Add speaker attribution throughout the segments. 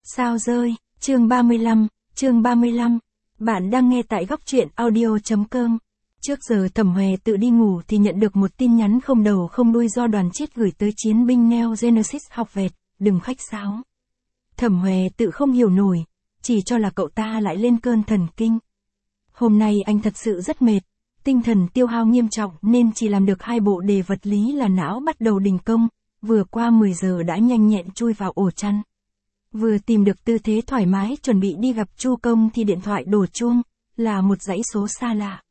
Speaker 1: Sao rơi, chương 35. Bạn đang nghe tại góc truyện audio.com. Trước giờ Thẩm Hòe tự đi ngủ thì nhận được một tin nhắn không đầu không đuôi do Đoàn Chiết gửi tới chiến binh Neo Genesis học vẹt, đừng khách sáo. Thẩm Hòe tự không hiểu nổi, chỉ cho là cậu ta lại lên cơn thần kinh. Hôm nay anh thật sự rất mệt, tinh thần tiêu hao nghiêm trọng nên chỉ làm được 2 bộ đề vật lý là não bắt đầu đình công, vừa qua 10 giờ đã nhanh nhẹn chui vào ổ chăn. Vừa tìm được tư thế thoải mái chuẩn bị đi gặp Chu Công thì điện thoại đổ chuông, là một dãy số xa lạ.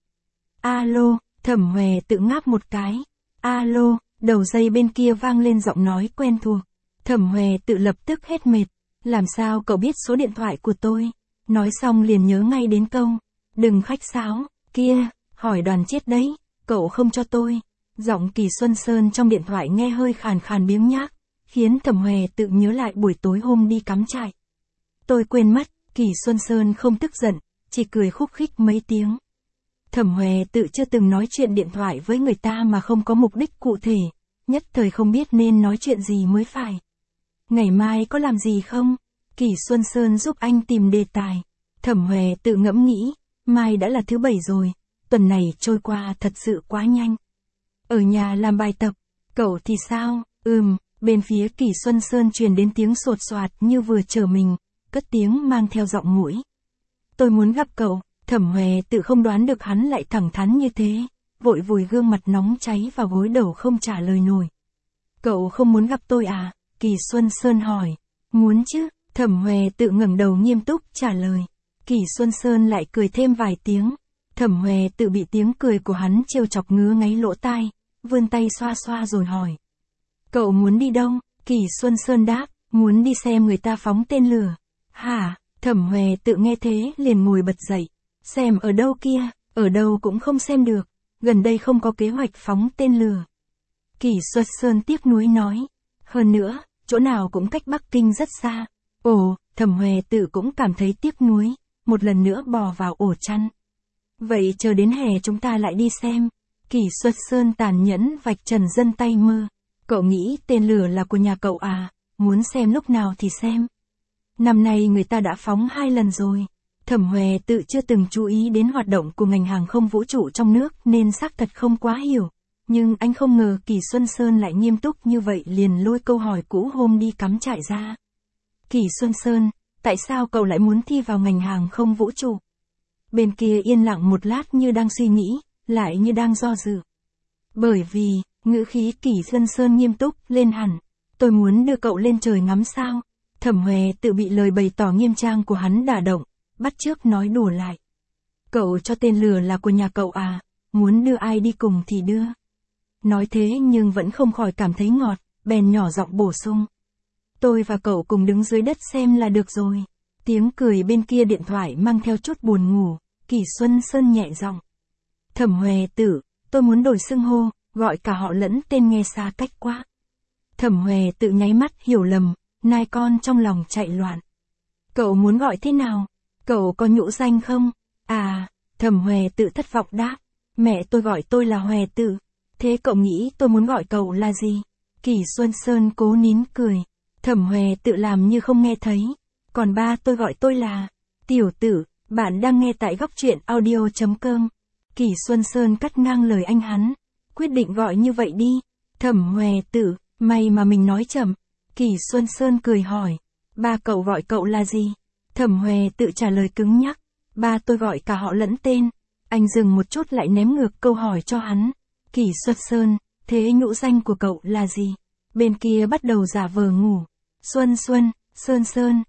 Speaker 1: Alo, Thẩm Hòe tự ngáp một cái. Alo, đầu dây bên kia vang lên giọng nói quen thuộc. Thẩm Hòe tự lập tức hết mệt. Làm sao cậu biết số điện thoại của tôi? Nói xong liền nhớ ngay đến câu. Đừng khách sáo, kia, hỏi Đoàn Chiết đấy, cậu không cho tôi. Giọng Kỳ Xuân Sơn trong điện thoại nghe hơi khàn khàn biếng nhác, khiến Thẩm Hòe tự nhớ lại buổi tối hôm đi cắm trại. Tôi quên mất, Kỳ Xuân Sơn không tức giận, chỉ cười khúc khích mấy tiếng. Thẩm Hòe tự chưa từng nói chuyện điện thoại với người ta mà không có mục đích cụ thể, nhất thời không biết nên nói chuyện gì mới phải. Ngày mai có làm gì không? Kỳ Xuân Sơn giúp anh tìm đề tài. Thẩm Hòe tự ngẫm nghĩ, mai đã là thứ 7 rồi, tuần này trôi qua thật sự quá nhanh. Ở nhà làm bài tập, cậu thì sao? Bên phía Kỳ Xuân Sơn truyền đến tiếng sột soạt như vừa chở mình, cất tiếng mang theo giọng mũi. Tôi muốn gặp cậu. Thẩm Hòe tự không đoán được hắn lại thẳng thắn như thế, vội vùi gương mặt nóng cháy vào gối đầu không trả lời nổi. Cậu không muốn gặp tôi à? Kỳ Xuân Sơn hỏi. Muốn chứ, Thẩm Hòe tự ngẩng đầu nghiêm túc trả lời. Kỳ Xuân Sơn lại cười thêm vài tiếng. Thẩm Hòe tự bị tiếng cười của hắn trêu chọc ngứa ngáy lỗ tai, vươn tay xoa xoa rồi hỏi. Cậu muốn đi đâu? Kỳ Xuân Sơn đáp, muốn đi xem người ta phóng tên lửa. Hả? Thẩm Hòe tự nghe thế liền ngồi bật dậy. Xem ở đâu kia? Ở đâu cũng không xem được, gần đây không có kế hoạch phóng tên lửa. Kỳ Xuân Sơn tiếc nuối nói. Hơn nữa, chỗ nào cũng cách Bắc Kinh rất xa. Ồ, Thẩm Hòe tự cũng cảm thấy tiếc nuối, một lần nữa bò vào ổ chăn. Vậy chờ đến hè chúng ta lại đi xem. Kỳ Xuân Sơn tàn nhẫn vạch trần dân tay mơ. Cậu nghĩ tên lửa là của nhà cậu à? Muốn xem lúc nào thì xem. Năm nay người ta đã phóng 2 lần rồi. Thẩm Hòe tự chưa từng chú ý đến hoạt động của ngành hàng không vũ trụ trong nước nên xác thật không quá hiểu. Nhưng anh không ngờ Kỳ Xuân Sơn lại nghiêm túc như vậy liền lôi câu hỏi cũ hôm đi cắm trại ra. Kỳ Xuân Sơn, tại sao cậu lại muốn thi vào ngành hàng không vũ trụ? Bên kia yên lặng một lát như đang suy nghĩ, lại như đang do dự. Bởi vì, ngữ khí Kỳ Xuân Sơn nghiêm túc lên hẳn. Tôi muốn đưa cậu lên trời ngắm sao. Thẩm Hòe tự bị lời bày tỏ nghiêm trang của hắn đả động, bắt chước nói đùa lại. Cậu cho tên lửa là của nhà cậu à, muốn đưa ai đi cùng thì đưa. Nói thế nhưng vẫn không khỏi cảm thấy ngọt, bèn nhỏ giọng bổ sung. Tôi và cậu cùng đứng dưới đất xem là được rồi. Tiếng cười bên kia điện thoại mang theo chút buồn ngủ, Kỳ Xuân Sơn nhẹ giọng. Thẩm Hòe tự, tôi muốn đổi xưng hô, gọi cả họ lẫn tên nghe xa cách quá. Thẩm Hòe tự nháy mắt hiểu lầm, nai con trong lòng chạy loạn. Cậu muốn gọi thế nào? Cậu có nhũ danh không? À, Thẩm Hòe tự thất vọng đáp. Mẹ tôi gọi tôi là Hòe tự. Thế cậu nghĩ tôi muốn gọi cậu là gì? Kỳ Xuân Sơn cố nín cười. Thẩm Hòe tự làm như không nghe thấy. Còn ba tôi gọi tôi là Tiểu Tử. Bạn đang nghe tại góc truyện audio.com. Kỳ Xuân Sơn cắt ngang lời anh hắn. Quyết định gọi như vậy đi. Thẩm Hòe tự, may mà mình nói chậm. Kỳ Xuân Sơn cười hỏi. Ba cậu gọi cậu là gì? Thẩm Hòe tự trả lời cứng nhắc. Ba tôi gọi cả họ lẫn tên. Anh dừng một chút lại ném ngược câu hỏi cho hắn. Kỳ Xuân Sơn, thế nhũ danh của cậu là gì? Bên kia bắt đầu giả vờ ngủ. Xuân, Sơn,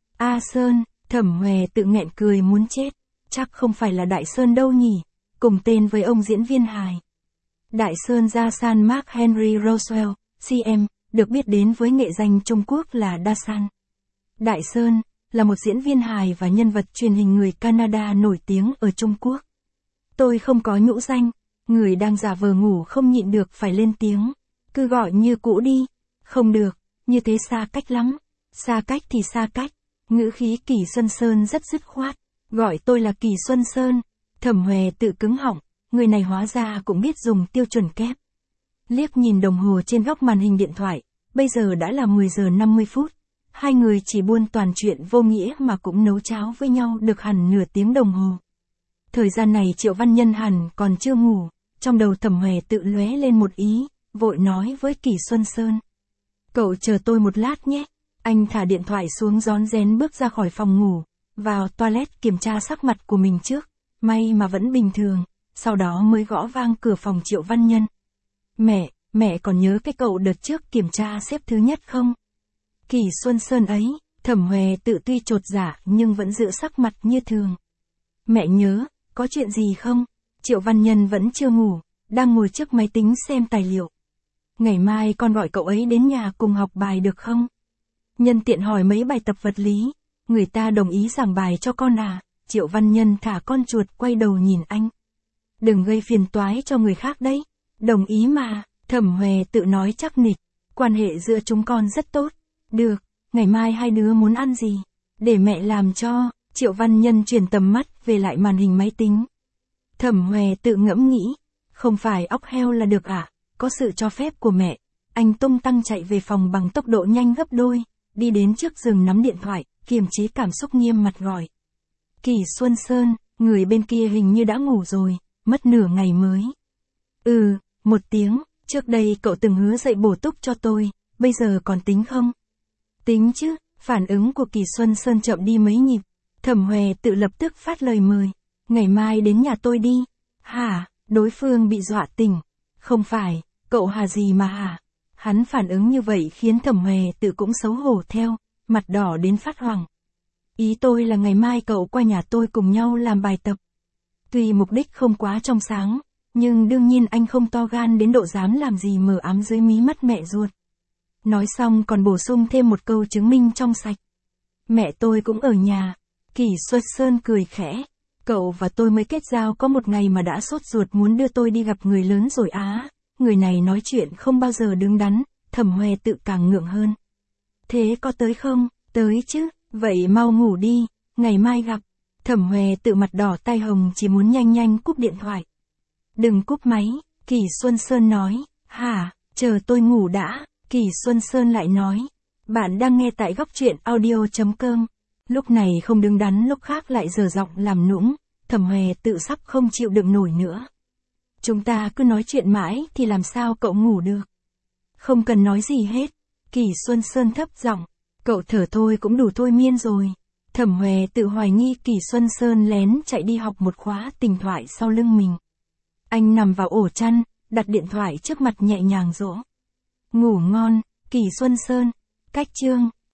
Speaker 1: Sơn, Thẩm Hòe tự nghẹn cười muốn chết. Chắc không phải là Đại Sơn đâu nhỉ? Cùng tên với ông diễn viên hài. Đại Sơn gia san Mark Henry Roswell, CM, được biết đến với nghệ danh Trung Quốc là Da San. Đại Sơn là một diễn viên hài và nhân vật truyền hình người Canada nổi tiếng ở Trung Quốc. Tôi không có nhũ danh, người đang giả vờ ngủ không nhịn được phải lên tiếng. Cứ gọi như cũ đi. Không được, như thế xa cách lắm. Xa cách thì xa cách. Ngữ khí Kỳ Xuân Sơn rất dứt khoát. Gọi tôi là Kỳ Xuân Sơn. Thẩm Hòe tự cứng họng, người này hóa ra cũng biết dùng tiêu chuẩn kép. Liếc nhìn đồng hồ trên góc màn hình điện thoại, bây giờ đã là 10 giờ 50 phút. hai người chỉ buôn toàn chuyện vô nghĩa mà cũng nấu cháo với nhau được hẳn nửa tiếng đồng hồ. Thời gian này Triệu Văn Nhân hẳn còn chưa ngủ, trong đầu Thẩm Huệ tự lóe lên một ý, vội nói với Kỷ Xuân Sơn. Cậu chờ tôi một lát nhé. Anh thả điện thoại xuống rón rén bước ra khỏi phòng ngủ, vào toilet kiểm tra sắc mặt của mình trước, may mà vẫn bình thường, sau đó mới gõ vang cửa phòng Triệu Văn Nhân. Mẹ còn nhớ cái cậu đợt trước kiểm tra xếp thứ nhất không? Kỷ Xuân Sơn ấy, Thẩm Huệ tự tuy chột dạ nhưng vẫn giữ sắc mặt như thường. Mẹ nhớ, có chuyện gì không? Triệu Văn Nhân vẫn chưa ngủ, đang ngồi trước máy tính xem tài liệu. Ngày mai con gọi cậu ấy đến nhà cùng học bài được không? Nhân tiện hỏi mấy bài tập vật lý, người ta đồng ý giảng bài cho con à? Triệu Văn Nhân thả con chuột quay đầu nhìn anh. Đừng gây phiền toái cho người khác đấy. Đồng ý mà, Thẩm Huệ tự nói chắc nịch, quan hệ giữa chúng con rất tốt. Được, ngày mai hai đứa muốn ăn gì? Để mẹ làm cho. Triệu Văn Nhân chuyển tầm mắt về lại màn hình máy tính. Thẩm Huệ tự ngẫm nghĩ, không phải óc heo là được à? Có sự cho phép của mẹ, anh tung tăng chạy về phòng bằng tốc độ nhanh gấp đôi, đi đến trước giường nắm điện thoại, kiềm chế cảm xúc nghiêm mặt gọi. Kỷ Xuân Sơn, người bên kia hình như đã ngủ rồi, mất nửa ngày mới. Một tiếng, trước đây cậu từng hứa dạy bổ túc cho tôi, bây giờ còn tính không? Tính chứ, phản ứng của Kỷ Xuân Sơn chậm đi mấy nhịp, Thẩm Huệ tự lập tức phát lời mời, ngày mai đến nhà tôi đi. Hả? Đối phương bị dọa tỉnh. Không phải, cậu hà gì mà hả? Hắn phản ứng như vậy khiến Thẩm Huệ tự cũng xấu hổ theo, mặt đỏ đến phát hoảng. Ý tôi là ngày mai cậu qua nhà tôi cùng nhau làm bài tập. Tuy mục đích không quá trong sáng, nhưng đương nhiên anh không to gan đến độ dám làm gì mờ ám dưới mí mắt mẹ ruột. Nói xong còn bổ sung thêm một câu chứng minh trong sạch. Mẹ tôi cũng ở nhà. Kỷ Xuân Sơn cười khẽ. Cậu và tôi mới kết giao có một ngày mà đã sốt ruột muốn đưa tôi đi gặp người lớn rồi á. Người này nói chuyện không bao giờ đứng đắn, Thẩm Huệ tự càng ngượng hơn. Thế có tới không? Tới chứ, vậy mau ngủ đi, ngày mai gặp. Thẩm Huệ tự mặt đỏ tai hồng chỉ muốn nhanh nhanh cúp điện thoại. Đừng cúp máy, Kỷ Xuân Sơn nói. Hả, chờ tôi ngủ đã. Kỷ Xuân Sơn lại nói. Bạn đang nghe tại Góc Truyện Audio.com. Lúc này không đứng đắn lúc khác lại dở giọng làm nũng, Thẩm Huệ tự sắp không chịu đựng nổi nữa. Chúng ta cứ nói chuyện mãi thì làm sao cậu ngủ được? Không cần nói gì hết. Kỷ Xuân Sơn thấp giọng. Cậu thở thôi cũng đủ thôi miên rồi. Thẩm Huệ tự hoài nghi Kỷ Xuân Sơn lén chạy đi học một khóa tình thoại sau lưng mình. Anh nằm vào ổ chăn, đặt điện thoại trước mặt nhẹ nhàng dỗ. Ngủ ngon, Kỷ Xuân Sơn. Cách chương